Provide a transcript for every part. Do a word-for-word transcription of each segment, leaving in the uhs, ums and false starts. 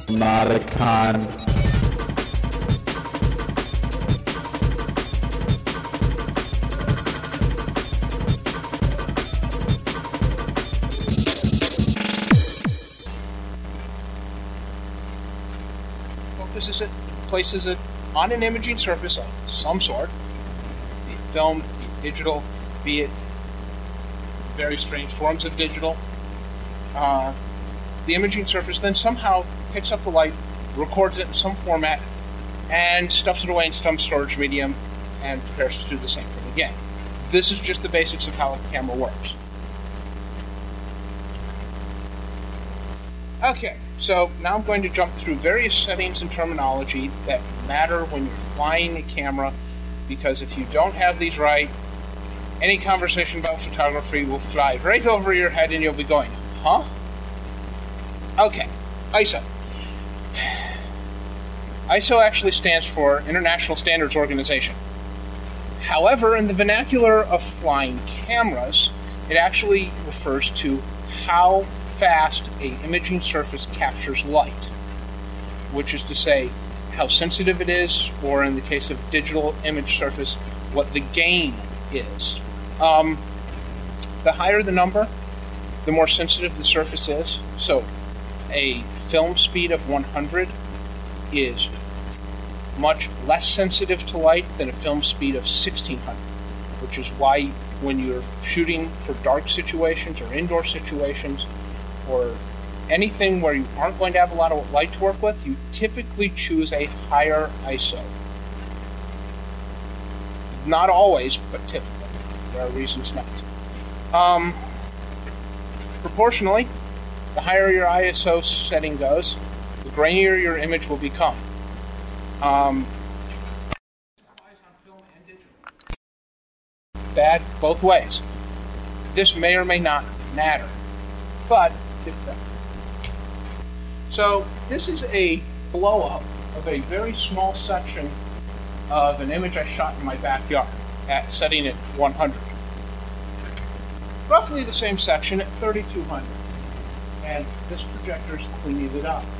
Modicon. Focuses it, places it on an imaging surface of some sort, be it film, be it digital, be it very strange forms of digital. Uh, the imaging surface then somehow picks up the light, records it in some format, and stuffs it away in some storage medium, and prepares to do the same thing again. This is just the basics of how a camera works. Okay, so now I'm going to jump through various settings and terminology that matter when you're flying a camera, because if you don't have these right, any conversation about photography will fly right over your head and you'll be going, huh? Okay, I S O. I S O actually stands for International Standards Organization. However, in the vernacular of flying cameras, it actually refers to how fast an imaging surface captures light, which is to say how sensitive it is, or in the case of digital image surface, what the gain is. Um, the higher the number, the more sensitive the surface is. So a film speed of one hundred is much less sensitive to light than a film speed of sixteen hundred, which is why when you're shooting for dark situations or indoor situations or anything where you aren't going to have a lot of light to work with, you typically choose a higher I S O. Not always, but typically. There are reasons not to. Um, proportionally, the higher your I S O setting goes, the grainier your image will become. Um, bad both ways. This may or may not matter, but it's better. So this is a blow-up of a very small section of an image I shot in my backyard at setting at one hundred. Roughly the same section at thirty-two hundred. And this projector's cleaning it up.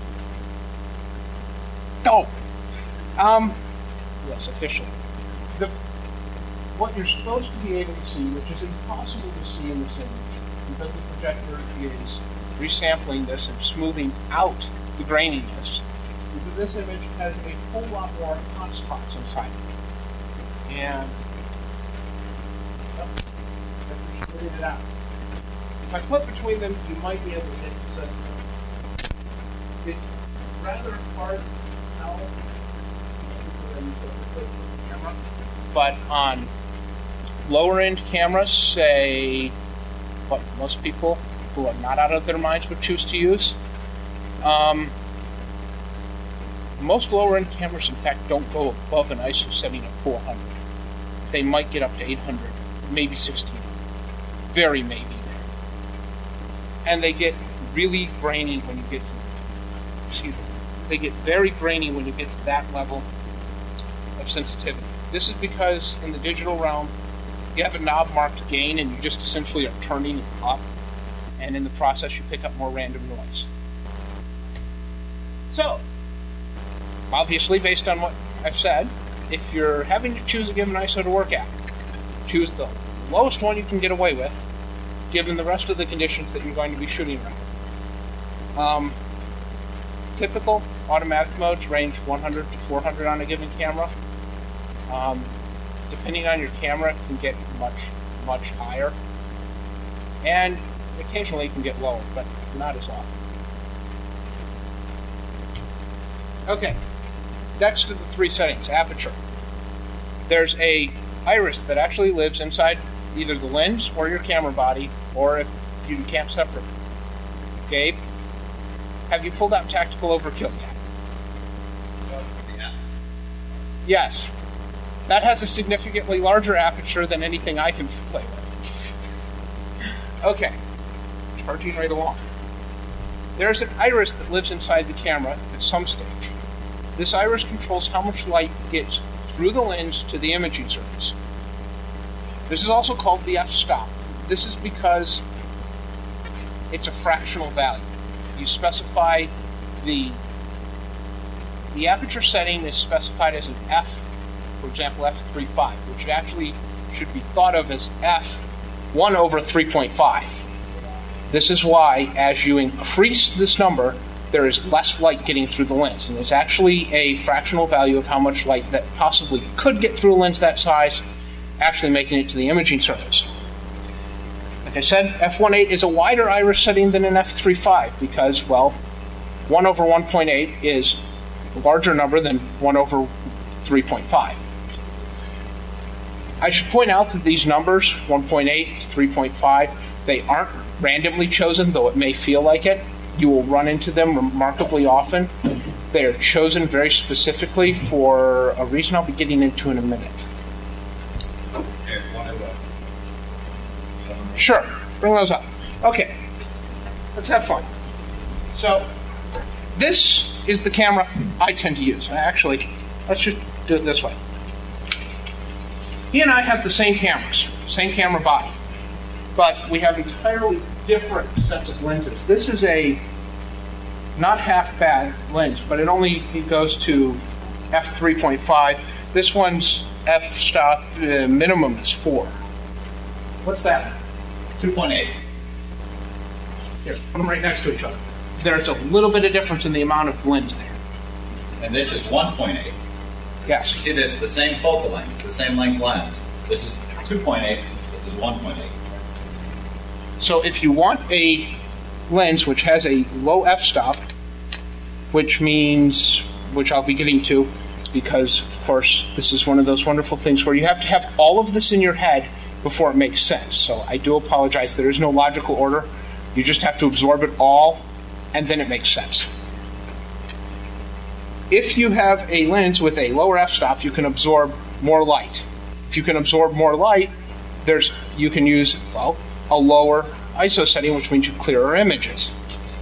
Oh! Um, yes, officially. The, what you're supposed to be able to see, which is impossible to see in this image, because the projector is resampling this and smoothing out the graininess, is that this image has a whole lot more hot spots inside it. And oh, I've split it out. If I flip between them, you might be able to get the sense of it. It's rather hard to tell, but on lower-end cameras, say what most people who are not out of their minds would choose to use, um, most lower-end cameras, in fact, don't go above an I S O setting of four hundred. They might get up to eight hundred, maybe sixteen hundred. Very maybe there. And they get really grainy when you get to, excuse me, they get very grainy when you get to that level of sensitivity. This is because in the digital realm, you have a knob marked gain and you just essentially are turning it up, and in the process you pick up more random noise. So, obviously, based on what I've said, if you're having to choose a given I S O to work at, choose the lowest one you can get away with, given the rest of the conditions that you're going to be shooting around. Um, typical automatic modes range one hundred to four hundred on a given camera. Um, depending on your camera, it can get much, much higher. And occasionally it can get lower, but not as often. Okay, next to the three settings, aperture. There's a iris that actually lives inside either the lens or your camera body, or if you can't separate. Gabe, have you pulled out Tactical Overkill yet? Yeah. Yes. That has a significantly larger aperture than anything I can play with. Okay. Charging right along. There's an iris that lives inside the camera at some stage. This iris controls how much light gets through the lens to the imaging surface. This is also called the f-stop. This is because it's a fractional value. You specify the the aperture setting is specified as an f, for example, f three point five, which actually should be thought of as f one over three point five. This is why, as you increase this number, there is less light getting through the lens. And it's actually a fractional value of how much light that possibly could get through a lens that size, actually making it to the imaging surface. Like I said, f one point eight is a wider iris setting than an f three point five because, well, one over one point eight is a larger number than one over three point five. I should point out that these numbers, one point eight, three point five, they aren't randomly chosen, though it may feel like it. You will run into them remarkably often. They are chosen very specifically for a reason I'll be getting into in a minute. Sure, bring those up. Okay, let's have fun. So, this is the camera I tend to use. Actually, let's just do it this way. He and I have the same cameras, same camera body, but we have entirely different sets of lenses. This is a not half bad lens, but it only it goes to f three point five. This one's f-stop uh, minimum is four. What's that? two point eight. Here, put them right next to each other. There's a little bit of difference in the amount of lens there. And this is one point eight. Yes. You see this, the same focal length, the same length lens. This is two point eight, this is one point eight. So if you want a lens which has a low f-stop, which means, which I'll be getting to, because, of course, this is one of those wonderful things where you have to have all of this in your head before it makes sense. So I do apologize. There is no logical order. You just have to absorb it all, and then it makes sense. If you have a lens with a lower f-stop, you can absorb more light. If you can absorb more light, there's you can use, well, a lower I S O setting, which means you clearer images.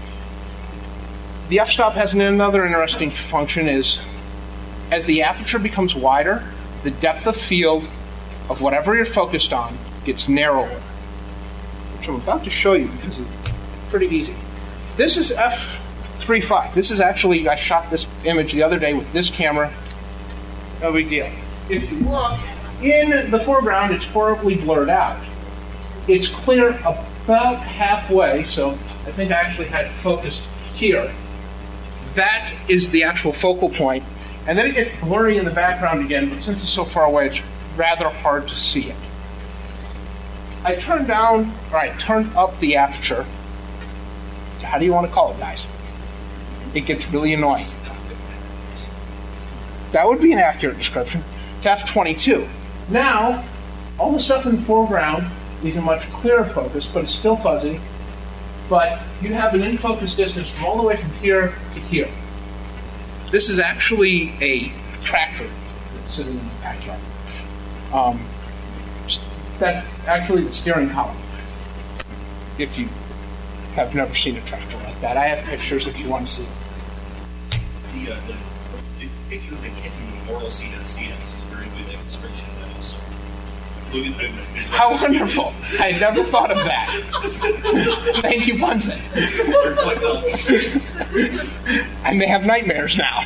The f-stop has another interesting function is, as the aperture becomes wider, the depth of field of whatever you're focused on gets narrower, which I'm about to show you because it's pretty easy. This is f three point five. This is actually, I shot this image the other day with this camera. No big deal. If you look, in the foreground, it's horribly blurred out. It's clear about halfway, so I think I actually had it focused here. That is the actual focal point. And then it gets blurry in the background again, but since it's so far away, it's rather hard to see it. I turned down, or I turned up the aperture. How do you want to call it, guys? It gets really annoying. That would be an accurate description. To f twenty-two. Now, all the stuff in the foreground is a much clearer focus, but it's still fuzzy. But you have an in-focus distance from all the way from here to here. This is actually a tractor that's sitting in the backyard. Um, that actually the steering column. If you have never seen a tractor like that, I have pictures if you want to see. The, uh, the, the picture of the kitten in the moral scene of the scene is a very good demonstration of that also. Look at the, How wonderful! I had never thought of that. Thank you, Bunsen. I may have nightmares now.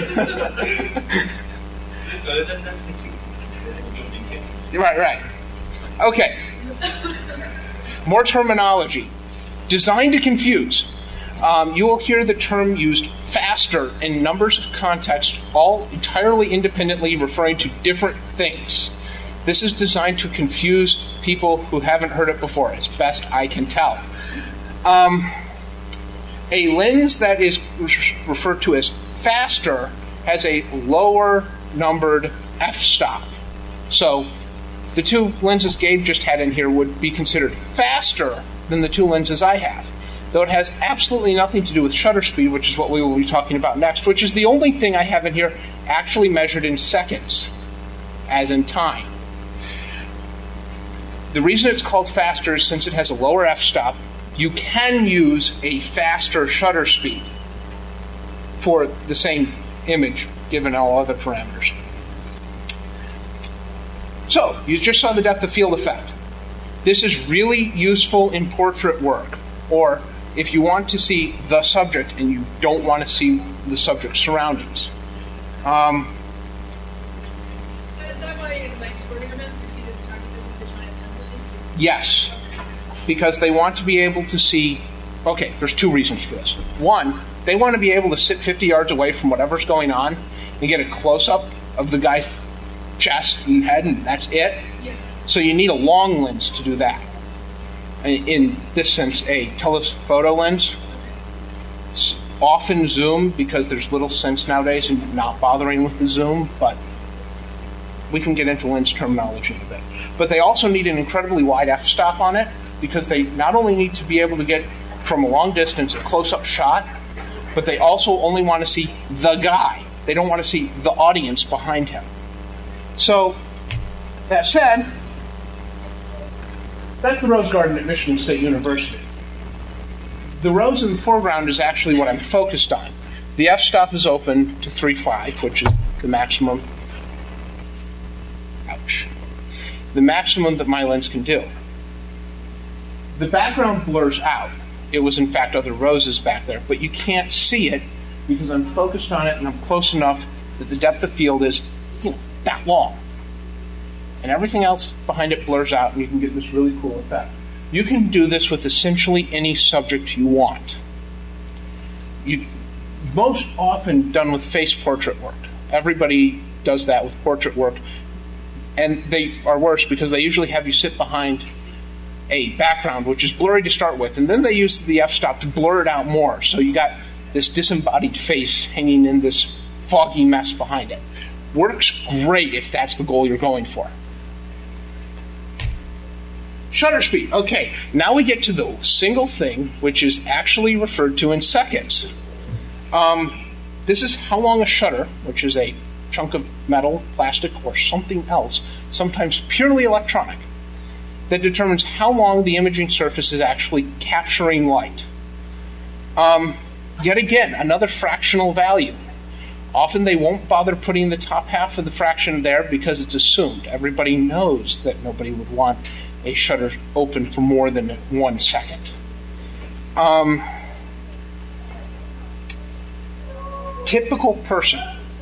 Right, right. Okay. More terminology. Designed to confuse. Um, you will hear the term used faster in numbers of contexts, all entirely independently referring to different things. This is designed to confuse people who haven't heard it before, as best I can tell. Um, a lens that is referred to as faster has a lower numbered f-stop. So the two lenses Gabe just had in here would be considered faster than the two lenses I have, though it has absolutely nothing to do with shutter speed, which is what we will be talking about next, which is the only thing I have in here actually measured in seconds, as in time. The reason it's called faster is since it has a lower f-stop, you can use a faster shutter speed for the same image, given all other parameters. So, you just saw the depth of field effect. This is really useful in portrait work, or if you want to see the subject and you don't want to see the subject's surroundings. Um, so is that why in like sporting events you see the photographers with the giant lenses? yes, because they want to be able to see. Okay, there's two reasons for this. One, they want to be able to sit fifty yards away from whatever's going on and get a close-up of the guy's chest and head, and that's it. Yeah. So you need a long lens to do that. In this sense, a telephoto lens, often zoom, because there's little sense nowadays in not bothering with the zoom, but we can get into lens terminology in a bit. But they also need an incredibly wide f-stop on it, because they not only need to be able to get from a long distance a close-up shot, but they also only want to see the guy. They don't want to see the audience behind him. So, that said, that's the Rose Garden at Michigan State University. The rose in the foreground is actually what I'm focused on. The f-stop is open to three point five, which is the maximum. Ouch. The maximum that my lens can do. The background blurs out. It was, in fact, other roses back there, but you can't see it because I'm focused on it and I'm close enough that the depth of field is, you know, that long. And everything else behind it blurs out, and you can get this really cool effect. You can do this with essentially any subject you want. You, most often done with face portrait work. Everybody does that with portrait work. And they are worse because they usually have you sit behind a background, which is blurry to start with, and then they use the f-stop to blur it out more. So you got this disembodied face hanging in this foggy mess behind it. Works great if that's the goal you're going for. Shutter speed. Okay, now we get to the single thing which is actually referred to in seconds. Um, this is how long a shutter, which is a chunk of metal, plastic, or something else, sometimes purely electronic, that determines how long the imaging surface is actually capturing light. Um, yet again, another fractional value. Often they won't bother putting the top half of the fraction there because it's assumed. Everybody knows that nobody would want a shutter open for more than one second. Um, typical person,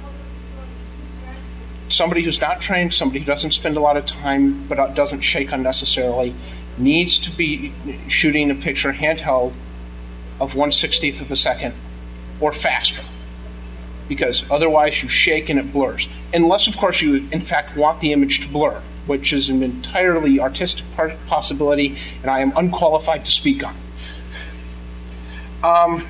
somebody who's not trained, somebody who doesn't spend a lot of time but doesn't shake unnecessarily, needs to be shooting a picture handheld of one sixtieth of a second or faster, because otherwise you shake and it blurs. Unless, of course, you in fact want the image to blur, which is an entirely artistic possibility, and I am unqualified to speak on. Um,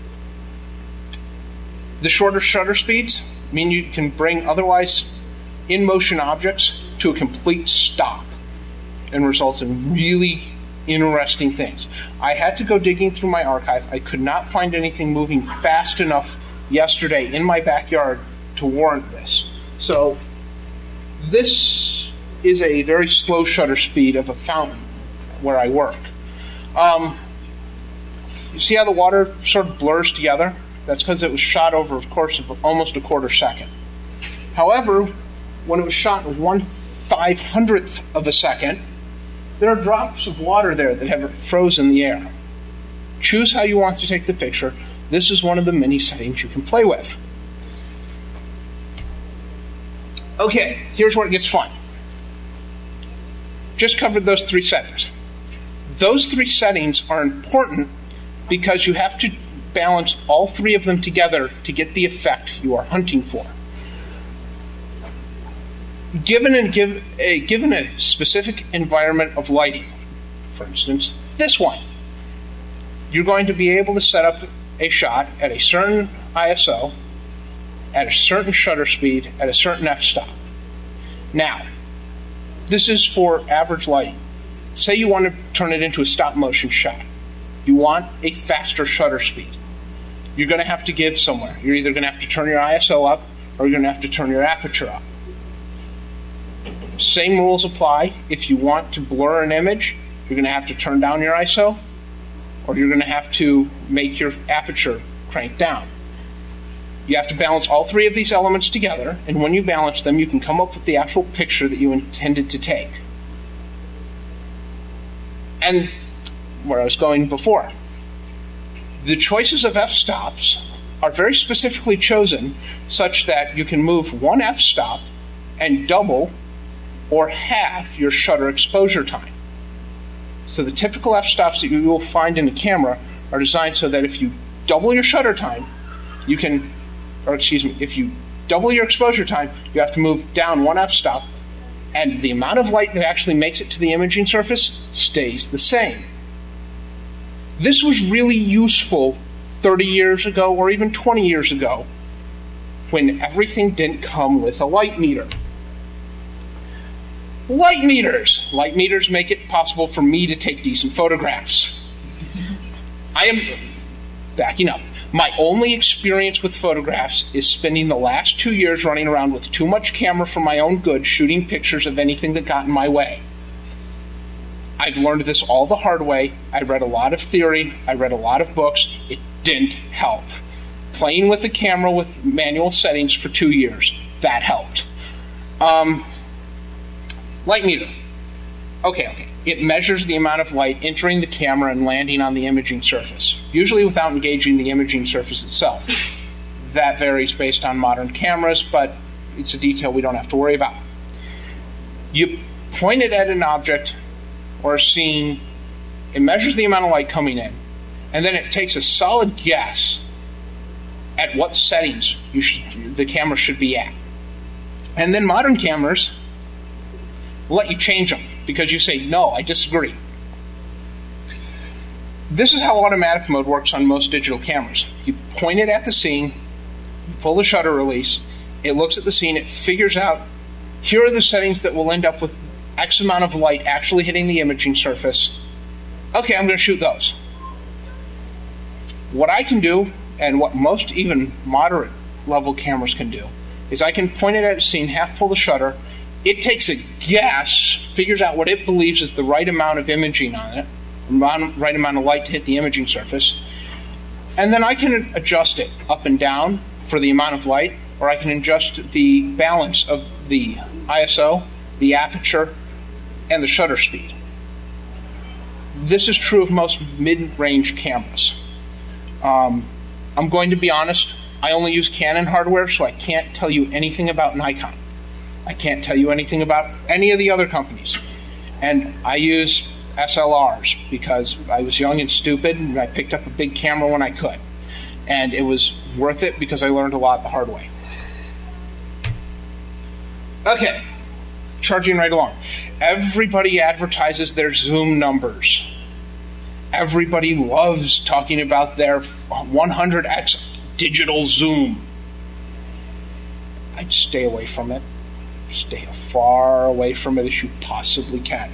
the shorter shutter speeds mean you can bring otherwise in-motion objects to a complete stop and results in really interesting things. I had to go digging through my archive. I could not find anything moving fast enough yesterday in my backyard to warrant this. So this is a very slow shutter speed of a fountain where I work. Um, you see how the water sort of blurs together? That's because it was shot over a course of almost a quarter second. However, when it was shot in one five hundredth of a second, there are drops of water there that have frozen the air. Choose how you want to take the picture. This is one of the many settings you can play with. Okay, here's where it gets fun. Just covered those three settings. Those three settings are important because you have to balance all three of them together to get the effect you are hunting for. Given a, give, a, given a specific environment of lighting, for instance, this one, you're going to be able to set up a shot at a certain I S O, at a certain shutter speed, at a certain f-stop. Now, this is for average lighting. Say you want to turn it into a stop-motion shot. You want a faster shutter speed. You're going to have to give somewhere. You're either going to have to turn your I S O up or you're going to have to turn your aperture up. Same rules apply. If you want to blur an image, you're going to have to turn down your I S O or you're going to have to make your aperture crank down. You have to balance all three of these elements together, and when you balance them, you can come up with the actual picture that you intended to take. And where I was going before, the choices of f-stops are very specifically chosen such that you can move one f-stop and double or half your shutter exposure time. So the typical f-stops that you will find in a camera are designed so that if you double your shutter time, you can, or excuse me, if you double your exposure time, you have to move down one f-stop, and the amount of light that actually makes it to the imaging surface stays the same. This was really useful thirty years ago or even twenty years ago when everything didn't come with a light meter. Light meters! Light meters make it possible for me to take decent photographs. I am backing up. My only experience with photographs is spending the last two years running around with too much camera for my own good, shooting pictures of anything that got in my way. I've learned this all the hard way. I read a lot of theory. I read a lot of books. It didn't help. Playing with the camera with manual settings for two years, that helped. Um, light meter. Okay, okay. It measures the amount of light entering the camera and landing on the imaging surface, usually without engaging the imaging surface itself. That varies based on modern cameras, but it's a detail we don't have to worry about. You point it at an object or a scene, it measures the amount of light coming in, and then it takes a solid guess at what settings you should, the camera should be at. And then modern cameras will let you change them because you say, no, I disagree. This is how automatic mode works on most digital cameras. You point it at the scene, you pull the shutter release, it looks at the scene, it figures out, here are the settings that will end up with X amount of light actually hitting the imaging surface. Okay, I'm going to shoot those. What I can do, and what most even moderate level cameras can do, is I can point it at a scene, half pull the shutter, it takes a guess, figures out what it believes is the right amount of imaging on it, right amount of light to hit the imaging surface, and then I can adjust it up and down for the amount of light, or I can adjust the balance of the I S O, the aperture, and the shutter speed. This is true of most mid-range cameras. Um, I'm going to be honest, I only use Canon hardware, so I can't tell you anything about Nikon. I can't tell you anything about any of the other companies. And I use S L Rs because I was young and stupid, and I picked up a big camera when I could. And it was worth it because I learned a lot the hard way. Okay, charging right along. Everybody advertises their zoom numbers. Everybody loves talking about their one hundred x digital zoom. I'd stay away from it. Stay as far away from it as you possibly can.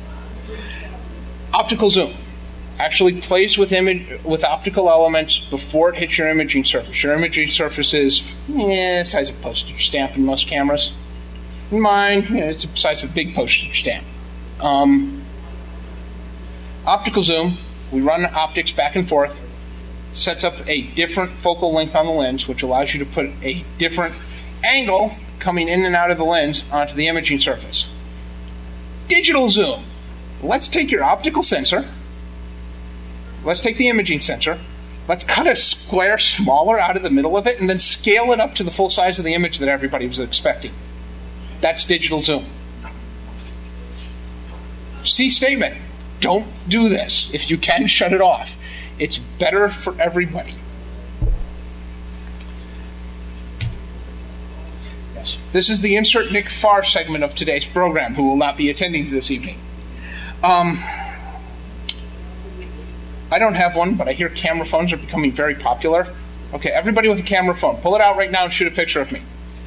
Optical zoom actually plays with image with optical elements before it hits your imaging surface. Your imaging surface is eh, the size of a postage stamp in most cameras. In mine, you know, it's the size of a big postage stamp. Um, optical zoom, we run optics back and forth, sets up a different focal length on the lens, which allows you to put a different angle coming in and out of the lens onto the imaging surface. Digital zoom. Let's take your optical sensor. Let's take the imaging sensor. Let's cut a square smaller out of the middle of it and then scale it up to the full size of the image that everybody was expecting. That's digital zoom. C statement. Don't do this. If you can, shut it off. It's better for everybody. Yes. This is the Insert Nick Farr segment of today's program, who will not be attending this evening. Um, I don't have one, but I hear camera phones are becoming very popular. Okay, everybody with a camera phone, pull it out right now and shoot a picture of me.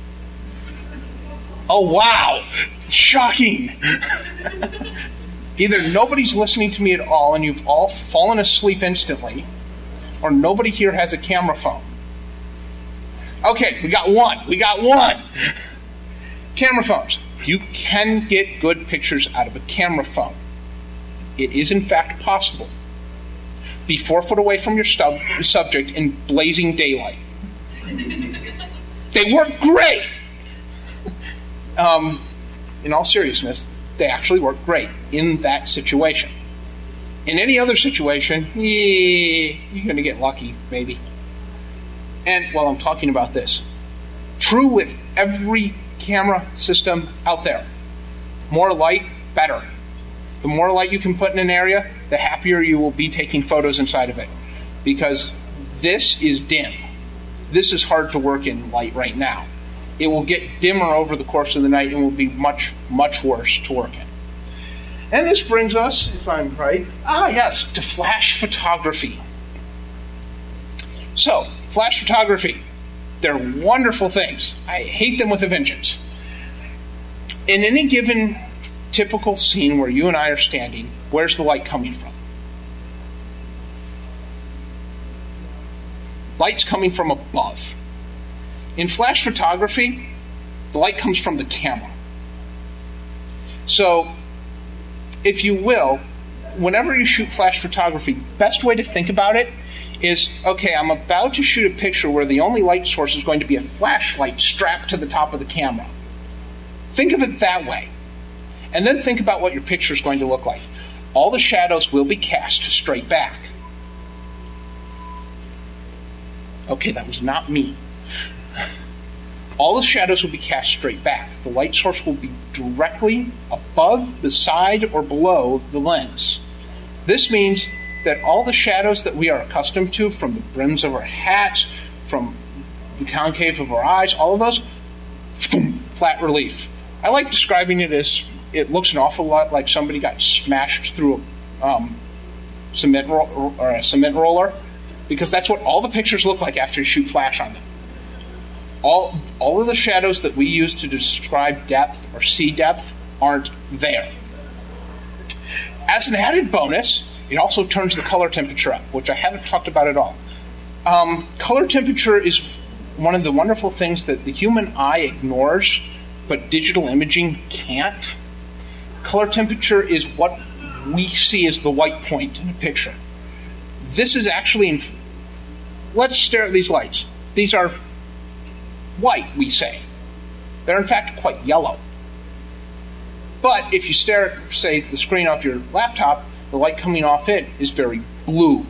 Oh, wow! Shocking! Either nobody's listening to me at all and you've all fallen asleep instantly, or nobody here has a camera phone. Okay, we got one. We got one! Camera phones. You can get good pictures out of a camera phone. It is, in fact, possible. Be four foot away from your stub- subject in blazing daylight. They work great! Um, in all seriousness, they actually work great in that situation. In any other situation, yeah, you're going to get lucky, maybe. And while I'm talking about this, true with every camera system out there. More light, better. The more light you can put in an area, the happier you will be taking photos inside of it. Because this is dim. This is hard to work in light right now. It will get dimmer over the course of the night and will be much, much worse to work in. And this brings us, if I'm right, ah yes, to flash photography. So, flash photography, they're wonderful things. I hate them with a vengeance. In any given typical scene where you and I are standing, where's the light coming from? Light's coming from above. In flash photography, the light comes from the camera. So, if you will, whenever you shoot flash photography, the best way to think about it is, okay, I'm about to shoot a picture where the only light source is going to be a flashlight strapped to the top of the camera. Think of it that way. And then think about what your picture is going to look like. All the shadows will be cast straight back. Okay, that was not me. All the shadows will be cast straight back. The light source will be directly above, beside, or below the lens. This means that all the shadows that we are accustomed to, from the brims of our hats, from the concave of our eyes, all of those, flat relief. I like describing it as it looks an awful lot like somebody got smashed through a um, cement ro- or a cement roller, because that's what all the pictures look like after you shoot flash on them. All, all of the shadows that we use to describe depth or see depth aren't there. As an added bonus, it also turns the color temperature up, which I haven't talked about at all. Um, color temperature is one of the wonderful things that the human eye ignores, but digital imaging can't. Color temperature is what we see as the white point in a picture. This is actually, in, let's stare at these lights. These are white, we say. They're in fact quite yellow. But if you stare at, say, the screen off your laptop, the light coming off it is very blue.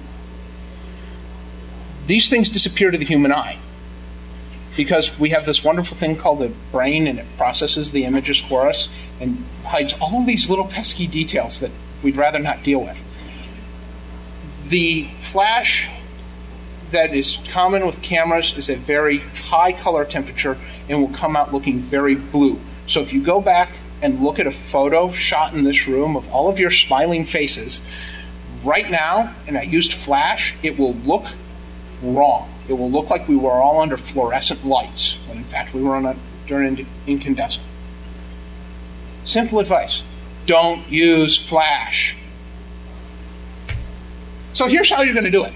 These things disappear to the human eye because we have this wonderful thing called the brain, and it processes the images for us and hides all of these little pesky details that we'd rather not deal with. The flash that is common with cameras is a very high color temperature and will come out looking very blue. So if you go back and look at a photo shot in this room of all of your smiling faces, right now, and I used flash, it will look wrong. It will look like we were all under fluorescent lights, when in fact we were on a, during incandescent. Simple advice. Don't use flash. So here's how you're going to do it.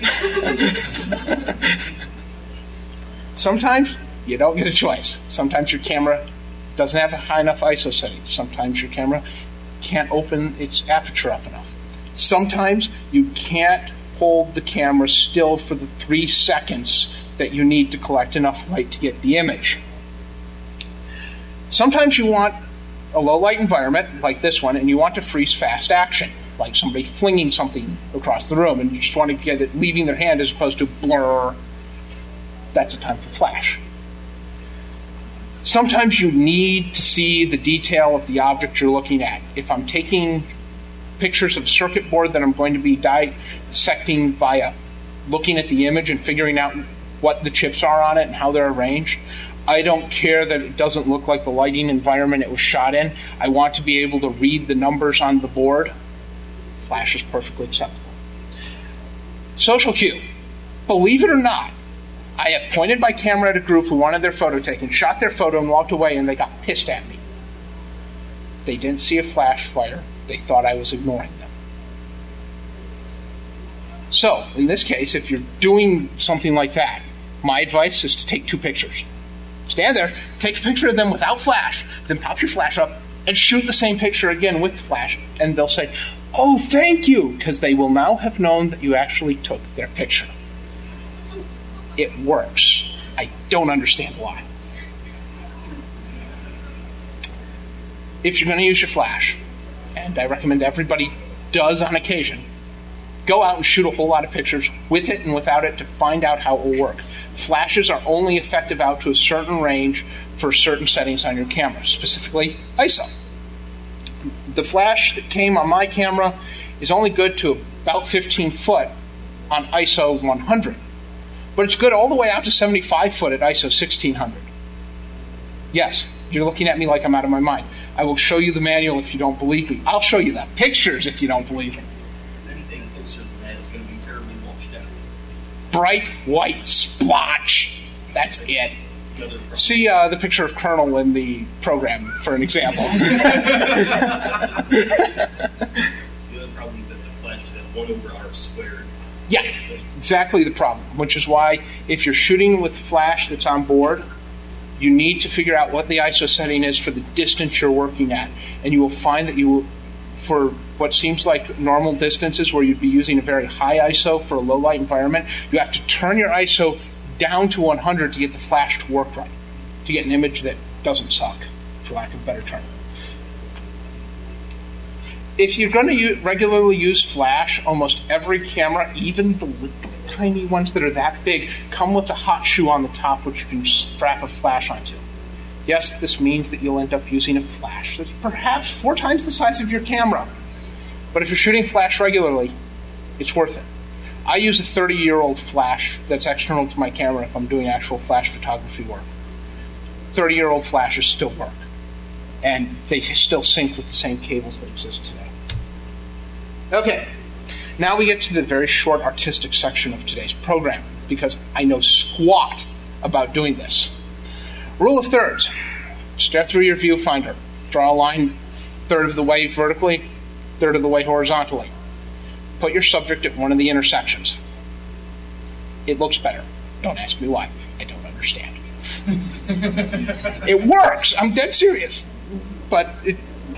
Sometimes you don't get a choice. Sometimes your camera doesn't have a high enough I S O setting. Sometimes your camera can't open its aperture up enough. Sometimes you can't hold the camera still for the three seconds that you need to collect enough light to get the image. Sometimes you want a low light environment like this one, and you want to freeze fast action, like somebody flinging something across the room, and you just want to get it leaving their hand as opposed to blur. That's a time for flash. Sometimes you need to see the detail of the object you're looking at. If I'm taking pictures of a circuit board that I'm going to be dissecting via looking at the image and figuring out what the chips are on it and how they're arranged, I don't care that it doesn't look like the lighting environment it was shot in. I want to be able to read the numbers on the board. Flash is perfectly acceptable. Social cue. Believe it or not, I have pointed my camera at a group who wanted their photo taken, shot their photo, and walked away, and they got pissed at me. They didn't see a flash flare. They thought I was ignoring them. So, in this case, if you're doing something like that, my advice is to take two pictures. Stand there, take a picture of them without flash, then pop your flash up, and shoot the same picture again with flash, and they'll say, "Oh, thank you," because they will now have known that you actually took their picture. It works. I don't understand why. If you're going to use your flash, and I recommend everybody does on occasion, go out and shoot a whole lot of pictures with it and without it to find out how it will work. Flashes are only effective out to a certain range for certain settings on your camera, specifically I S O. The flash that came on my camera is only good to about fifteen foot on I S O one hundred, but it's good all the way out to seventy-five foot at I S O sixteen hundred. Yes, you're looking at me like I'm out of my mind. I will show you the manual if you don't believe me. I'll show you the pictures if you don't believe me. Anything closer than that is going to be terribly washed out. Bright white splotch. That's it. Another problem. See uh, the picture of Colonel in the program for an example. The other problem is that the flash is at one over R squared. Yeah, exactly the problem, which is why if you're shooting with flash that's on board, you need to figure out what the I S O setting is for the distance you're working at. And you will find that you will, for what seems like normal distances where you'd be using a very high I S O for a low light environment, you have to turn your I S O down to one hundred to get the flash to work right, to get an image that doesn't suck, for lack of a better term. If you're going to use, regularly use flash, almost every camera, even the little tiny ones that are that big, come with a hot shoe on the top which you can strap a flash onto. Yes, this means that you'll end up using a flash that's perhaps four times the size of your camera. But if you're shooting flash regularly, it's worth it. I use a thirty-year-old flash that's external to my camera if I'm doing actual flash photography work. thirty-year-old flashes still work, and they still sync with the same cables that exist today. Okay, now we get to the very short artistic section of today's program, because I know squat about doing this. Rule of thirds. Stare through your viewfinder. Draw a line third of the way vertically, third of the way horizontally. Put your subject at one of the intersections. It looks better. Don't ask me why. I don't understand. It works. I'm dead serious. But it...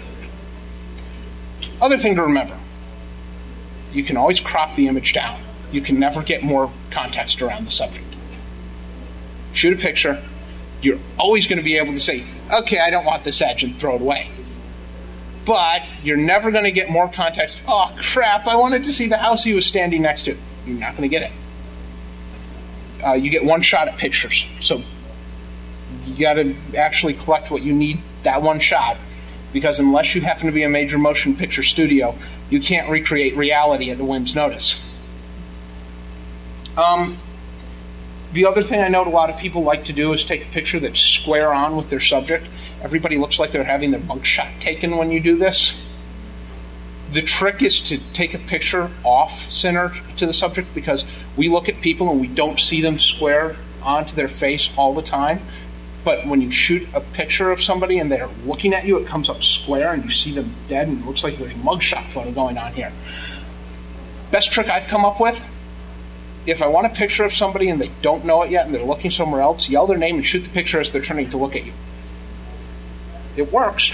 Other thing to remember. You can always crop the image down. You can never get more context around the subject. Shoot a picture. You're always going to be able to say, okay, I don't want this edge, and throw it away. But you're never going to get more context. Oh, crap, I wanted to see the house he was standing next to. You're not going to get it. Uh, you get one shot at pictures. So you got to actually collect what you need that one shot, because unless you happen to be a major motion picture studio, you can't recreate reality at a whim's notice. Um, the other thing I know a lot of people like to do is take a picture that's square on with their subject. Everybody looks like they're having their mug shot taken when you do this. The trick is to take a picture off center to the subject, because we look at people and we don't see them square onto their face all the time. But when you shoot a picture of somebody and they're looking at you, it comes up square and you see them dead, and it looks like there's a mugshot photo going on here. Best trick I've come up with: if I want a picture of somebody and they don't know it yet and they're looking somewhere else, yell their name and shoot the picture as they're turning to look at you. It works.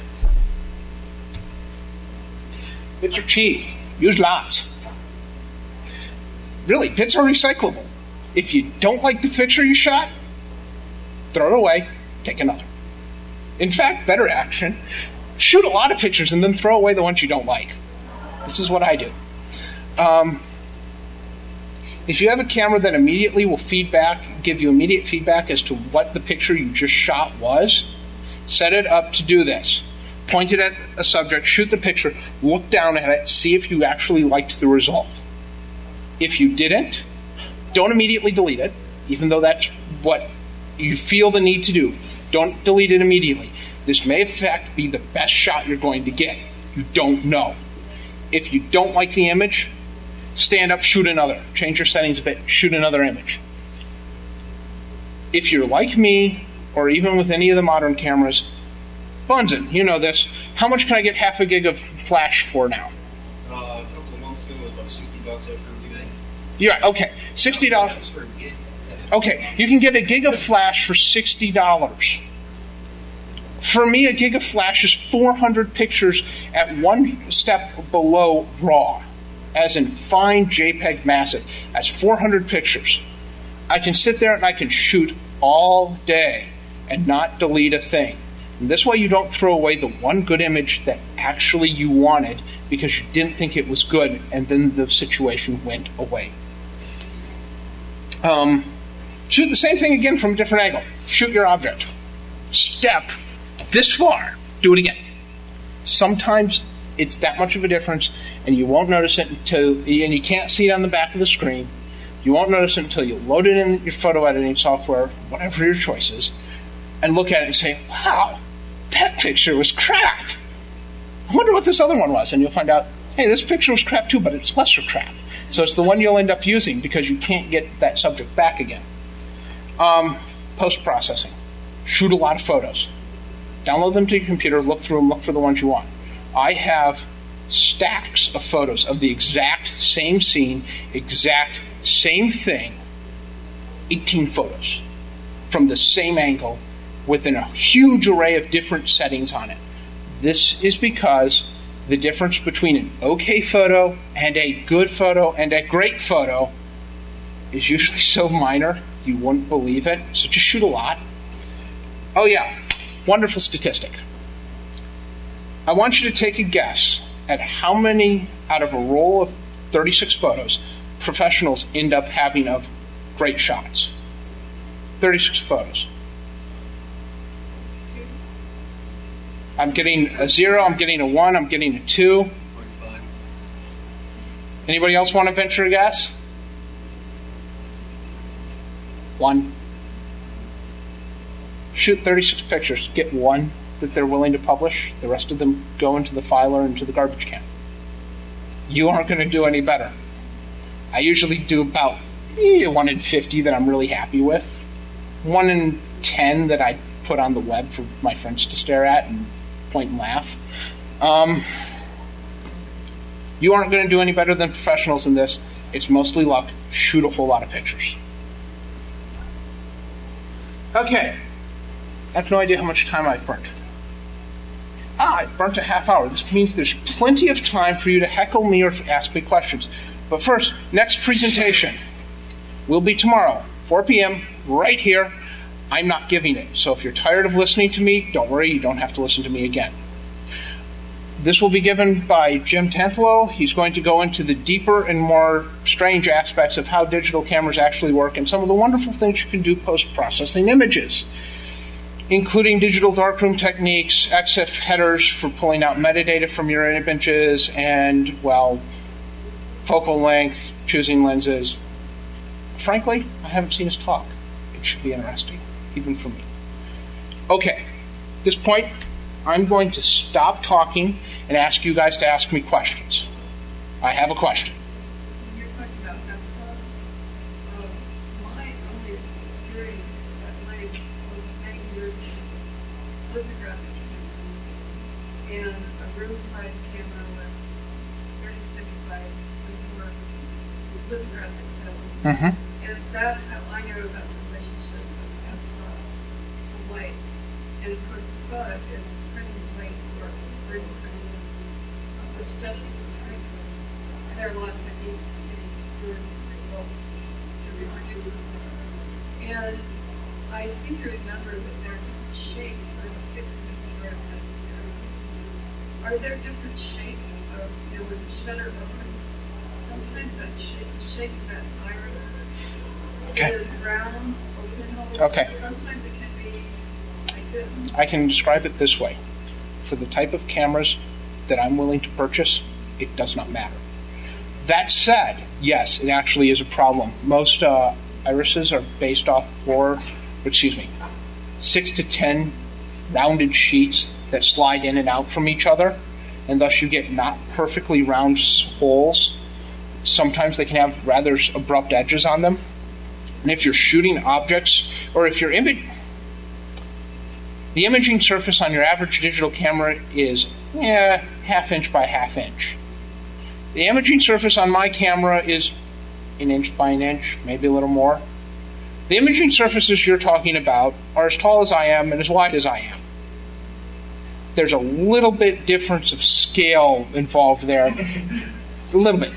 Bits are cheap. Use lots. Really, bits are recyclable. If you don't like the picture you shot, throw it away, take another. In fact, better action, shoot a lot of pictures and then throw away the ones you don't like. This is what I do. Um, if you have a camera that immediately will feedback, give you immediate feedback as to what the picture you just shot was, set it up to do this. Point it at a subject, shoot the picture, look down at it, see if you actually liked the result. If you didn't, don't immediately delete it, even though that's what you feel the need to do. Don't delete it immediately. This may in fact be the best shot you're going to get. You don't know. If you don't like the image, stand up, shoot another. Change your settings a bit, shoot another image. If you're like me, or even with any of the modern cameras, Bunsen, you know this. How much can I get half a gig of flash for now? Uh, a couple of months ago, it was about sixty bucks after every day. Yeah, okay. sixty dollars. That was for a gig. Okay, you can get a gig of flash for sixty dollars. For me, a gig of flash is four hundred pictures at one step below RAW, as in fine JPEG massive. That's four hundred pictures. I can sit there and I can shoot all day and not delete a thing. And this way you don't throw away the one good image that actually you wanted because you didn't think it was good, and then the situation went away. Um... Shoot the same thing again from a different angle. Shoot your object. Step this far. Do it again. Sometimes it's that much of a difference, and you won't notice it until, and you can't see it on the back of the screen. You won't notice it until you load it in your photo editing software, whatever your choice is, and look at it and say, wow, that picture was crap. I wonder what this other one was. And you'll find out, hey, this picture was crap too, but it's lesser crap. So it's the one you'll end up using because you can't get that subject back again. Um, post-processing. Shoot a lot of photos. Download them to your computer, look through them, look for the ones you want. I have stacks of photos of the exact same scene, exact same thing, eighteen photos from the same angle within a huge array of different settings on it. This is because the difference between an okay photo and a good photo and a great photo is usually so minor you wouldn't believe it. So just shoot a lot. Oh yeah, wonderful statistic. I want you to take a guess at how many out of a roll of thirty-six photos professionals end up having of great shots. thirty-six photos. I'm getting a zero, I'm getting a one, I'm getting a two. Anybody else want to venture a guess? One. Shoot thirty-six pictures, get one that they're willing to publish. The rest of them go into the filer and into the garbage can. You aren't going to do any better. I usually do about eh, one in fifty that I'm really happy with. One in ten that I put on the web for my friends to stare at and point and laugh. Um, you aren't going to do any better than professionals in this. It's mostly luck. Shoot a whole lot of pictures. Okay. I have no idea how much time I've burnt. Ah, I've burnt a half hour. This means there's plenty of time for you to heckle me or ask me questions. But first, next presentation will be tomorrow, four p.m., right here. I'm not giving it. So if you're tired of listening to me, don't worry, you don't have to listen to me again. This will be given by Jim Tantalo. He's going to go into the deeper and more strange aspects of how digital cameras actually work and some of the wonderful things you can do post-processing images, including digital darkroom techniques, X F headers for pulling out metadata from your images, and, well, focal length, choosing lenses. Frankly, I haven't seen his talk. It should be interesting, even for me. Okay, at this point, I'm going to stop talking and ask you guys to ask me questions. I have a question. You're talking about desktops. Uh, my only experience at Lake was many years of lithographic camera and a room-sized camera with thirty-six by twenty-four lithographic films. Mm-hmm. And that's how I know about the relationship of desktops to light. And of course, the bug is printing light or screen printing. Uh, the steps of the screen printing. And there are a lot of techniques for getting good results to reproduce them. And I seem to remember that there are different shapes of sticks of sort of necessary. Are there different shapes of, you know, when the shutter opens? Sometimes that shape, the shape of that iris Okay. is round, open. Okay. Sometimes it can be like this. I can describe it this way. For the type of cameras that I'm willing to purchase, it does not matter. That said, yes, it actually is a problem. Most uh, irises are based off four, excuse me, six to ten rounded sheets that slide in and out from each other, and thus you get not perfectly round holes. Sometimes they can have rather abrupt edges on them. And if you're shooting objects, or if you're imaging, the imaging surface on your average digital camera is eh, half inch by half inch. The imaging surface on my camera is an inch by an inch, maybe a little more. The imaging surfaces you're talking about are as tall as I am and as wide as I am. There's a little bit difference of scale involved there. A little bit.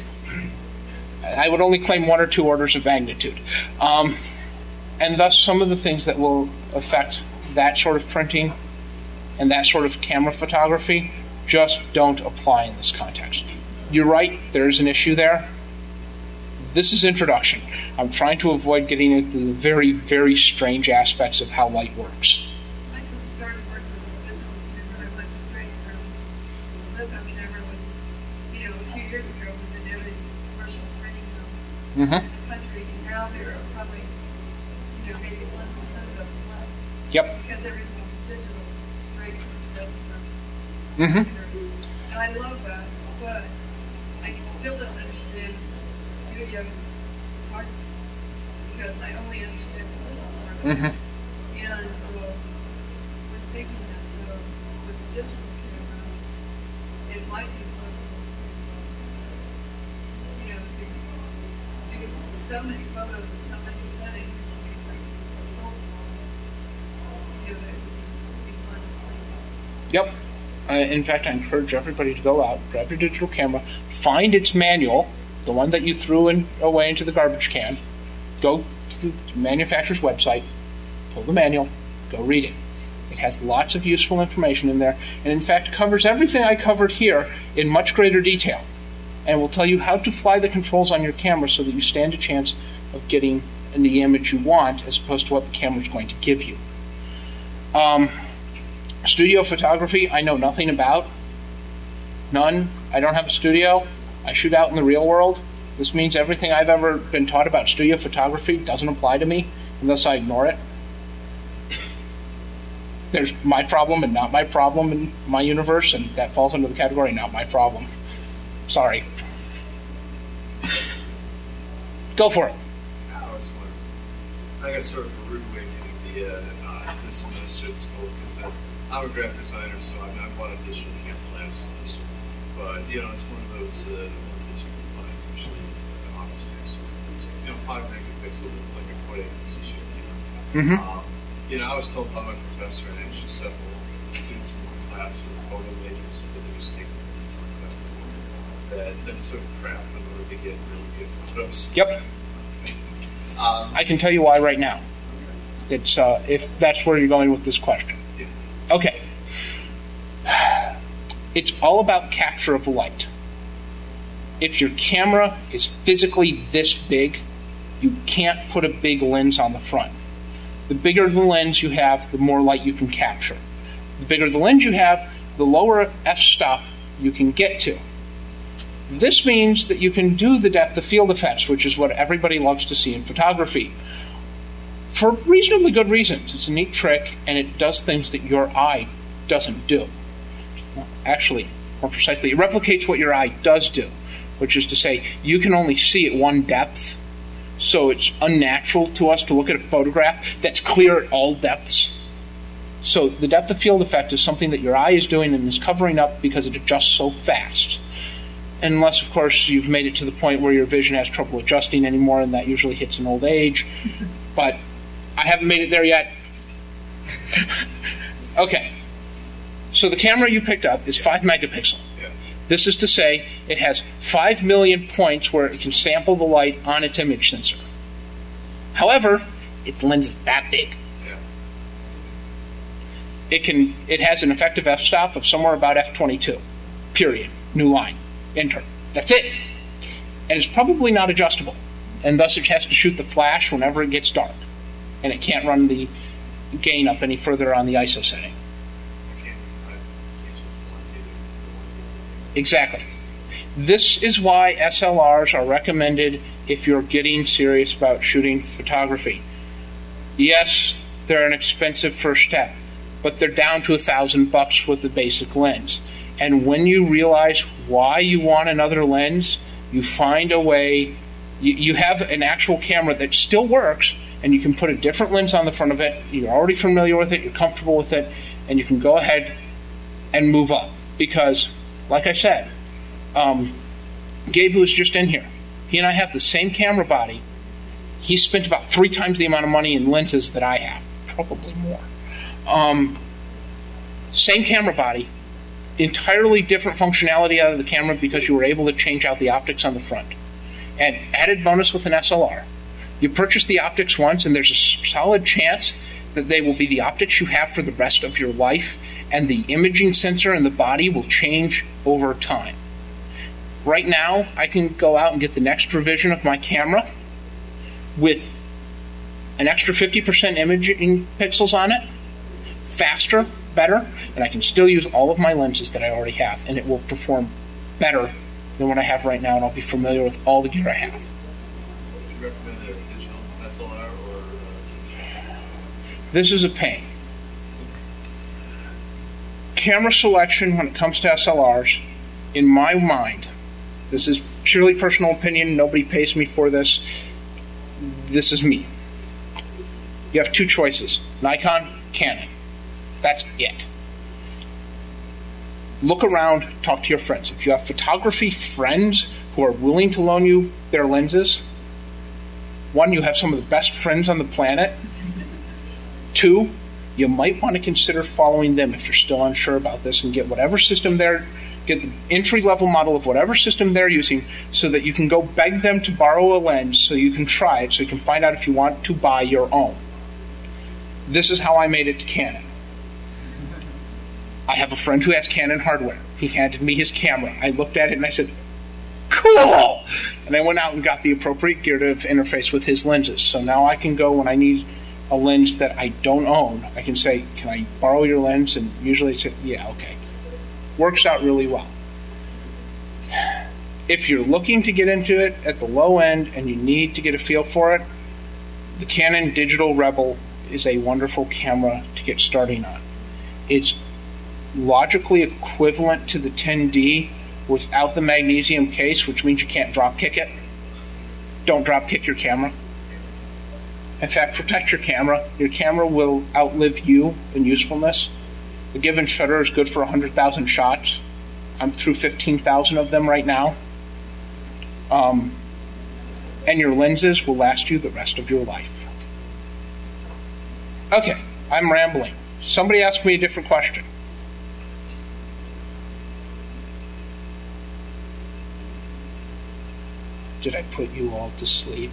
I would only claim one or two orders of magnitude. Um, and thus some of the things that will affect that sort of printing and that sort of camera photography just don't apply in this context. You're right, there's an issue there. this is introduction. I'm trying to avoid getting into the very, very strange aspects of how light works. I just started working with digital camera. I went straight from the litho camera, which, you know, a few years ago was in every commercial printing house Mm-hmm. in the country. And now there are probably, you know, maybe one percent of those left. Yep. Because everything's digital, straight from the customer. Mm-hmm. And I love that, but I still don't understand studio photography because I only understand the little part. Mm-hmm. And uh, was thinking that uh, with the digital camera, it might be possible to, uh, you know, to do so many photos with so many settings, it would be like a twelve you know, that it would be fun to play. Yep. Uh, in fact, I encourage everybody to go out, grab your digital camera, find its manual, the one that you threw in, away into the garbage can, go to the manufacturer's website, pull the manual, go read it. It has lots of useful information in there, and in fact covers everything I covered here in much greater detail, and will tell you how to fly the controls on your camera so that you stand a chance of getting the image you want as opposed to what the camera is going to give you. Um... Studio photography, I know nothing about. None. I don't have a studio. I shoot out in the real world. This means everything I've ever been taught about studio photography doesn't apply to me unless I ignore it. There's my problem and not my problem in my universe, and that falls under the category not my problem. Sorry. Go for it. I was wondering, I got sort of a rude awakening the uh, uh, this semester at school because uh, I'm a graphic designer, so I, I bought a digital camera last semester. But you know, it's one of those uh, ones that you can find usually at uh, office space. It's you know five megapixel. It's like a quite acquisition. You know. Mm-hmm. Um, you know, I was told by my professor and actually several students in my class who were photo majors, but they just take these on classes that that's sort of crap in order to get really good photos. Yep. Um, I can tell you why right now. It's uh, if that's where you're going with this question. yeah. Okay. It's all about capture of light. If your camera is physically this big, you can't put a big lens on the front. The bigger the lens you have, the more light you can capture. The bigger the lens you have, the lower f-stop you can get to. This means that you can do the depth of field effects, which is what everybody loves to see in photography, for reasonably good reasons. It's a neat trick, and it does things that your eye doesn't do. Well, actually, more precisely, it replicates what your eye does do, which is to say, you can only see at one depth, so it's unnatural to us to look at a photograph that's clear at all depths. So the depth of field effect is something that your eye is doing and is covering up because it adjusts so fast. Unless, of course, you've made it to the point where your vision has trouble adjusting anymore, and that usually hits an old age. But I haven't made it there yet. Okay. So the camera you picked up is five megapixel. Yeah. This is to say it has five million points where it can sample the light on its image sensor. However, its lens is that big. Yeah. It can. It has an effective f-stop of somewhere about f twenty-two. Period. New line. Enter. That's it. And it's probably not adjustable. And thus it has to shoot the flash whenever it gets dark. And it can't run the gain up any further on the I S O setting. I can't, I can't just the ones either. It's the ones that's- Exactly. This is why S L Rs are recommended if you're getting serious about shooting photography. Yes, they're an expensive first step, but they're down to a thousand bucks with the basic lens. And when you realize why you want another lens, you find a way. You, you have an actual camera that still works, and you can put a different lens on the front of it. You're already familiar with it, you're comfortable with it, and you can go ahead and move up. Because, like I said, um, Gabe, who was just in here, he and I have the same camera body. He spent about three times the amount of money in lenses that I have, probably more. Um, same camera body, entirely different functionality out of the camera because you were able to change out the optics on the front. And added bonus with an S L R. You purchase the optics once, and there's a solid chance that they will be the optics you have for the rest of your life, and the imaging sensor in the body will change over time. Right now, I can go out and get the next revision of my camera with an extra fifty percent imaging pixels on it, faster, better, and I can still use all of my lenses that I already have, and it will perform better than what I have right now, and I'll be familiar with all the gear I have. Would you recommend a digital S L R or uh, This is a pain. Camera selection when it comes to S L Rs, in my mind, this is purely personal opinion, nobody pays me for this, this is me. You have two choices, Nikon, Canon. That's it. Look around, talk to your friends. If you have photography friends who are willing to loan you their lenses, one, you have some of the best friends on the planet. Two, you might want to consider following them if you're still unsure about this and get whatever system they're, get the entry-level model of whatever system they're using so that you can go beg them to borrow a lens so you can try it, so you can find out if you want to buy your own. This is how I made it to Canon. I have a friend who has Canon hardware. He handed me his camera. I looked at it and I said, cool! And I went out and got the appropriate gear to interface with his lenses. So now I can go when I need a lens that I don't own. I can say, can I borrow your lens? And usually it's, yeah, okay. Works out really well. If you're looking to get into it at the low end and you need to get a feel for it, the Canon Digital Rebel is a wonderful camera to get starting on. It's logically equivalent to the ten D without the magnesium case, which means you can't drop kick it. Don't drop kick your camera. In fact, protect your camera. Your camera will outlive you in usefulness. The given shutter is good for one hundred thousand shots. I'm through fifteen thousand of them right now. Um, and your lenses will last you the rest of your life. Okay, I'm rambling. Somebody asked me a different question. Did I put you all to sleep?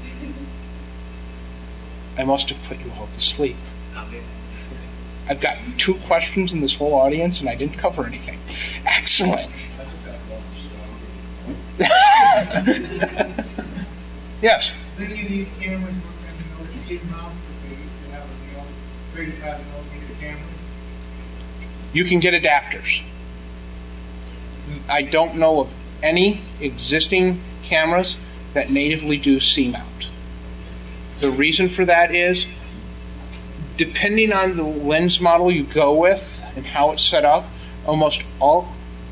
I must have put you all to sleep. I've got two questions in this whole audience, and I didn't cover anything. Excellent. Yes? Is any of these cameras working on C mount that they used to have on the old thirty-five millimeter cameras? You can get adapters. I don't know of any existing cameras that natively do C-mount. The reason for that is, depending on the lens model you go with and how it's set up, almost all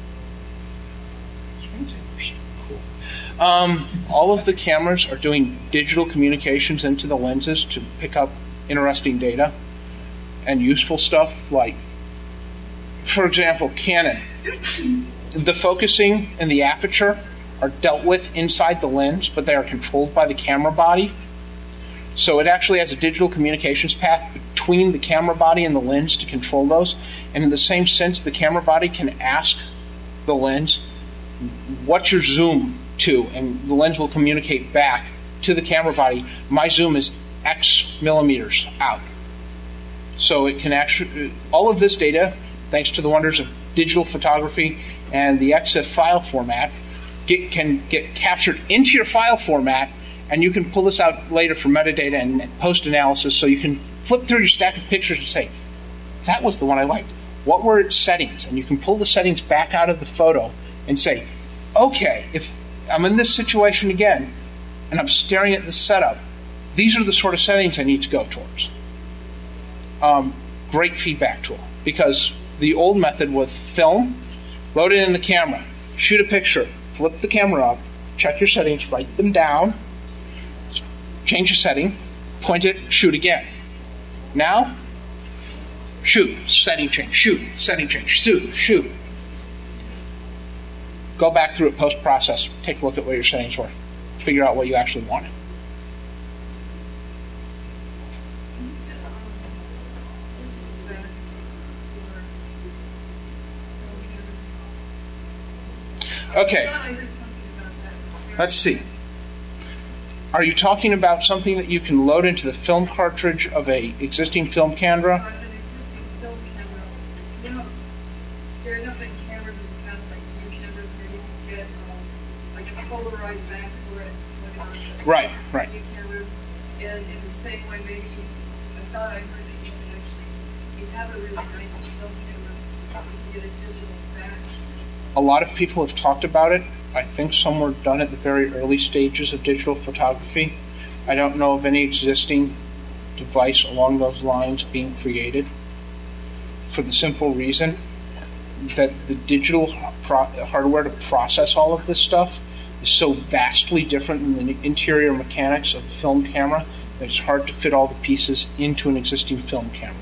um, all of the cameras are doing digital communications into the lenses to pick up interesting data and useful stuff. Like, for example, Canon. The focusing and the aperture are dealt with inside the lens, but they are controlled by the camera body. So it actually has a digital communications path between the camera body and the lens to control those. And in the same sense, the camera body can ask the lens, what's your zoom to? And the lens will communicate back to the camera body, my zoom is X millimeters out. So it can actually, all of this data, thanks to the wonders of digital photography and the X F file format, get, can get captured into your file format. And you can pull this out later for metadata and post-analysis, so you can flip through your stack of pictures and say, that was the one I liked. What were its settings? And you can pull the settings back out of the photo and say, okay, if I'm in this situation again, and I'm staring at this setup, these are the sort of settings I need to go towards. Um, great feedback tool, because the old method was film, load it in the camera, shoot a picture, flip the camera up, check your settings, write them down, change a setting, point it, shoot again. Now, shoot, setting change, shoot, setting change, shoot, shoot. Go back through it post-process, take a look at what your settings were, figure out what you actually wanted. Okay, let's see. Are you talking about something that you can load into the film cartridge of a existing film camera? An existing film camera. You know, there are nothing cameras in the past, like new cameras where you can get um, right back for it, put it on the Right, right. new camera. And in the same way, maybe you, I thought I heard that you can actually, you have a really nice film camera, you can get a digital back. A lot of people have talked about it. I think some were done at the very early stages of digital photography. I don't know of any existing device along those lines being created, for the simple reason that the digital pro- hardware to process all of this stuff is so vastly different than the interior mechanics of the film camera that it's hard to fit all the pieces into an existing film camera.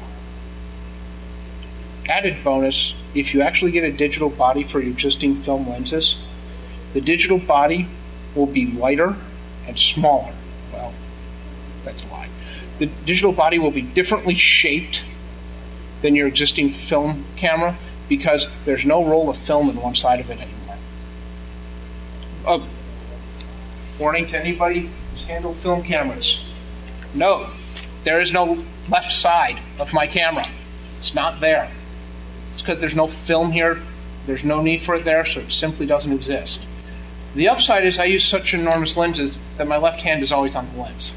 Added bonus, if you actually get a digital body for your existing film lenses, the digital body will be lighter and smaller. Well, that's a lie. The digital body will be differently shaped than your existing film camera because there's no roll of film in one side of it anymore. Oh, warning to anybody who's handled film cameras. No, there is no left side of my camera. It's not there. It's because there's no film here. There's no need for it there, so it simply doesn't exist. The upside is I use such enormous lenses that my left hand is always on the lens.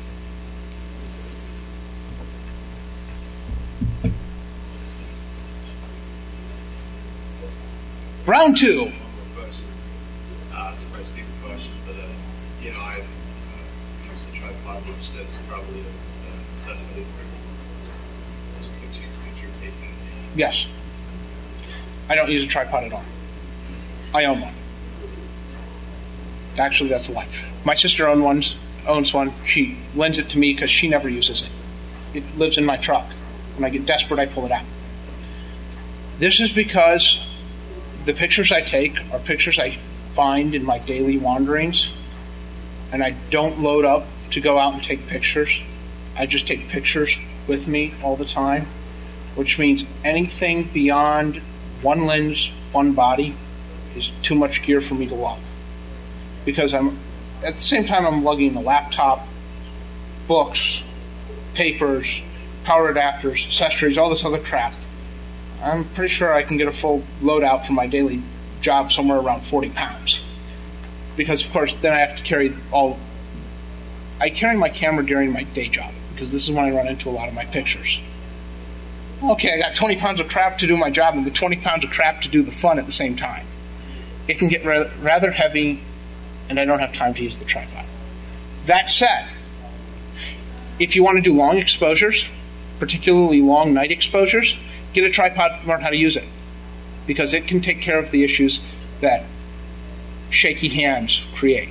Round two. One more question. Uh, it's a very stupid question, but uh, you know, I uh, use the tripod, which that's probably a, a necessity for those pictures that you're taking. Yes. I don't use a tripod at all. I own one. Actually, that's a lie. My sister owns one. Owns one. She lends it to me because she never uses it. It lives in my truck. When I get desperate, I pull it out. This is because the pictures I take are pictures I find in my daily wanderings, and I don't load up to go out and take pictures. I just take pictures with me all the time, which means anything beyond one lens, one body is too much gear for me to lug. Because I'm, at the same time I'm lugging a laptop, books, papers, power adapters, accessories, all this other crap. I'm pretty sure I can get a full loadout for my daily job somewhere around forty pounds. Because, of course, then I have to carry all... I carry my camera during my day job, because this is when I run into a lot of my pictures. Okay, I got twenty pounds of crap to do my job and the twenty pounds of crap to do the fun at the same time. It can get ra- rather heavy, and I don't have time to use the tripod. That said, if you want to do long exposures, particularly long night exposures, get a tripod and learn how to use it, because it can take care of the issues that shaky hands create.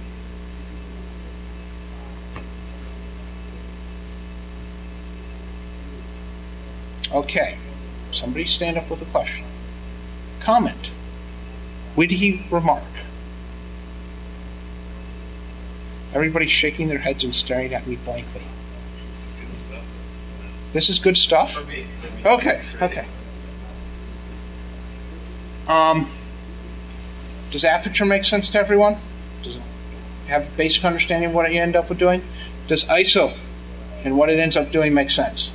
Okay, somebody stand up with a question. Comment. Witty remark. Everybody's shaking their heads and staring at me blankly. This is good stuff. This is good stuff? For me. Okay, okay. Um, does aperture make sense to everyone? Does it have a basic understanding of what you end up with doing? Does I S O and what it ends up doing make sense?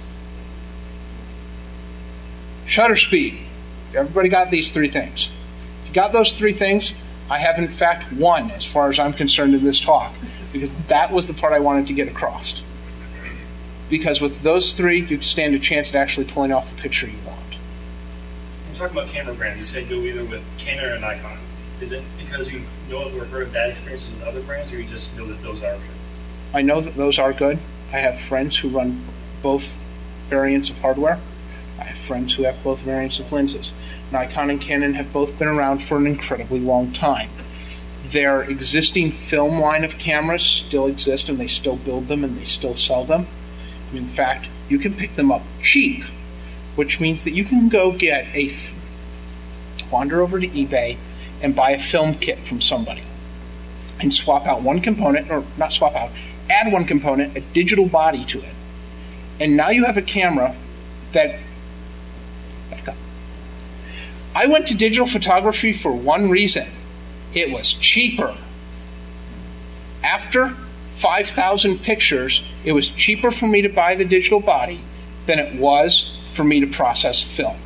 Shutter speed. Everybody got these three things. If you got those three things, I have in fact won as far as I'm concerned in this talk, because that was the part I wanted to get across. Because with those three, you stand a chance at actually pulling off the picture you want. You're talking about camera brands. You said go either with Canon or Nikon. Is it because you know or heard bad experiences with other brands, or you just know that those are good? I know that those are good. I have friends who run both variants of hardware. I have friends who have both variants of lenses. Nikon and Canon have both been around for an incredibly long time. Their existing film line of cameras still exist, and they still build them, and they still sell them. In fact, you can pick them up cheap, which means that you can go get a, wander over to eBay and buy a film kit from somebody and swap out one component, or not swap out, add one component, a digital body to it. And now you have a camera that, back up. I went to digital photography for one reason. It was cheaper. After five thousand pictures, it was cheaper for me to buy the digital body than it was for me to process film.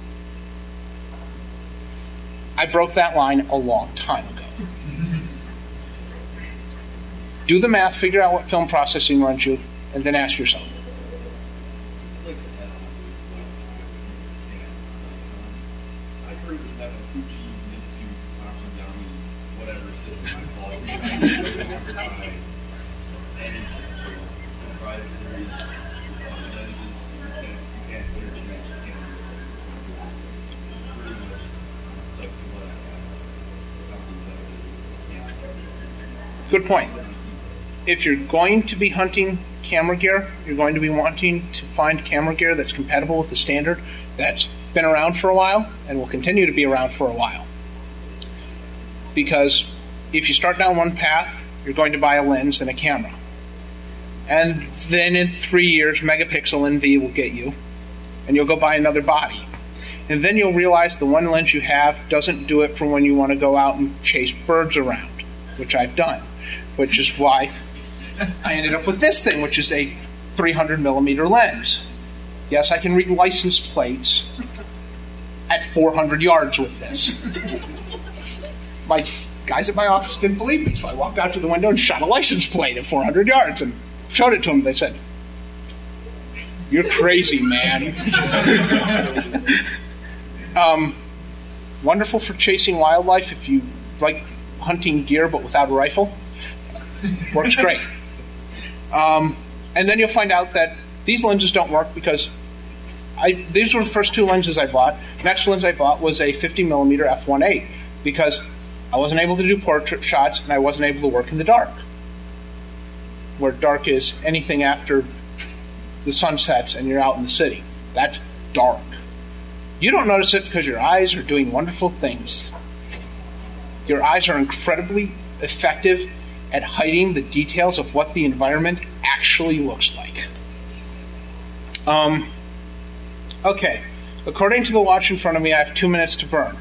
I broke that line a long time ago. Do the math, figure out what film processing runs you, and then ask yourself. I'd like to add on to what I've heard that a Fuji, Mitsu, Akiyami, whatever sitting in my closet, any proprietary lenses you can't, you can't interchange, you can't pretty much stuck to what I have. Companies that Good point. If you're going to be hunting camera gear, you're going to be wanting to find camera gear that's compatible with the standard that's been around for a while and will continue to be around for a while. Because if you start down one path, you're going to buy a lens and a camera. And then in three years, megapixel N V will get you, and you'll go buy another body. And then you'll realize the one lens you have doesn't do it for when you want to go out and chase birds around, which I've done, which is why I ended up with this thing, which is a three hundred millimeter lens. Yes, I can read license plates at four hundred yards with this. My guys at my office didn't believe me, so I walked out to the window and shot a license plate at four hundred yards and showed it to them. They said, "You're crazy, man." um, wonderful for chasing wildlife if you like hunting deer but without a rifle. Works great. Um, and then you'll find out that these lenses don't work because I, these were the first two lenses I bought. Next lens I bought was a fifty millimeter f one point eight because I wasn't able to do portrait shots and I wasn't able to work in the dark. Where dark is anything after the sun sets and you're out in the city. That's dark. You don't notice it because your eyes are doing wonderful things. Your eyes are incredibly effective at hiding the details of what the environment actually looks like. Um, okay, according to the watch in front of me, I have two minutes to burn.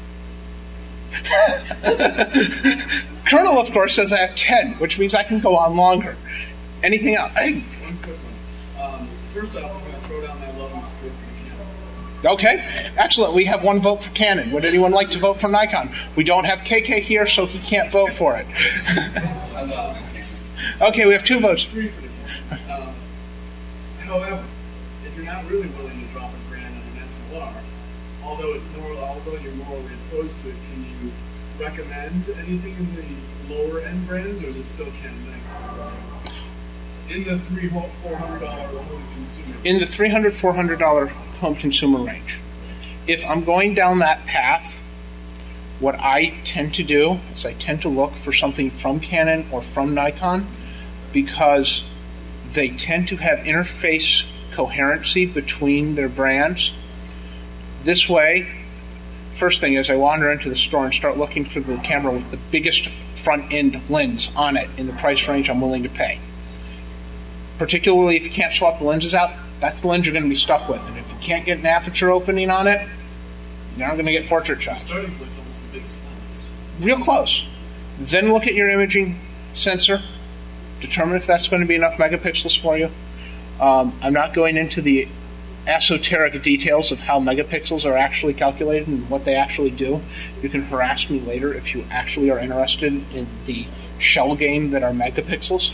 Colonel, of course, says I have ten, which means I can go on longer. Anything else? Hey. One quick one. Um, first off, I'm going to throw down my love and support for Canon. Okay, excellent. We have one vote for Canon. Would anyone like to vote for Nikon? We don't have K K here, so he can't vote for it. Okay, we have two votes. Three for the Canon. Um, however, if you're not really willing to drop a grand on an S L R, although it's more, although you're morally opposed to it, can you recommend anything in the lower end brands, or is it still Canon Nikon? In the three four hundred dollar home consumer. In the three hundred four hundred dollar home consumer range. If I'm going down that path, what I tend to do is I tend to look for something from Canon or from Nikon because they tend to have interface coherency between their brands. This way, first thing is I wander into the store and start looking for the camera with the biggest front end lens on it in the price range I'm willing to pay. Particularly if you can't swap the lenses out, that's the lens you're going to be stuck with. And if you can't get an aperture opening on it, you're not going to get portrait shots. The starting point's almost the biggest lens. Real close. Then look at your imaging sensor. Determine if that's going to be enough megapixels for you. Um, I'm not going into the esoteric details of how megapixels are actually calculated and what they actually do. You can harass me later if you actually are interested in the shell game that are megapixels.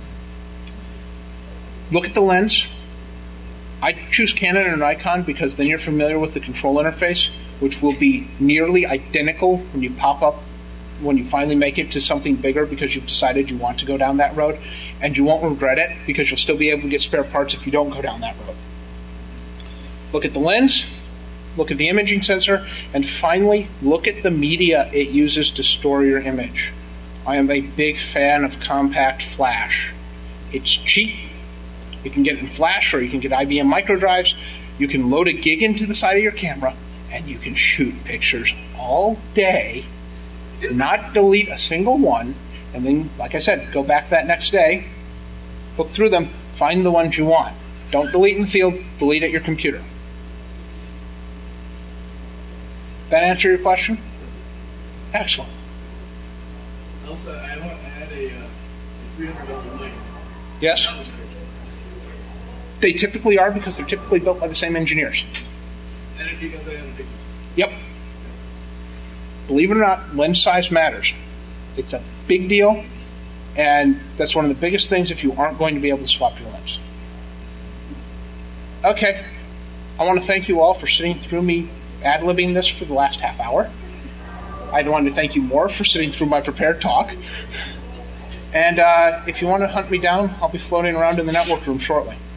Look at the lens. I choose Canon or Nikon because then you're familiar with the control interface, which will be nearly identical when you pop up, when you finally make it to something bigger because you've decided you want to go down that road, and you won't regret it because you'll still be able to get spare parts if you don't go down that road. Look at the lens, look at the imaging sensor, and finally, look at the media it uses to store your image. I am a big fan of compact flash. It's cheap. You can get it in flash or you can get I B M micro drives. You can load a gig into the side of your camera and you can shoot pictures all day, not delete a single one, and then, like I said, go back that next day, look through them, find the ones you want. Don't delete in the field, delete at your computer. That answer your question? Excellent. Also, I had a, uh, a three hundred dollar light. Yes? That was great. They typically are because they're typically built by the same engineers. And it because I had a big lens. Yep. Believe it or not, lens size matters. It's a big deal, And that's one of the biggest things if you aren't going to be able to swap your limbs. Okay. I want to thank you all for sitting through me ad-libbing this for the last half hour. I want to thank you more for sitting through my prepared talk. And uh, if you want to hunt me down, I'll be floating around in the network room shortly.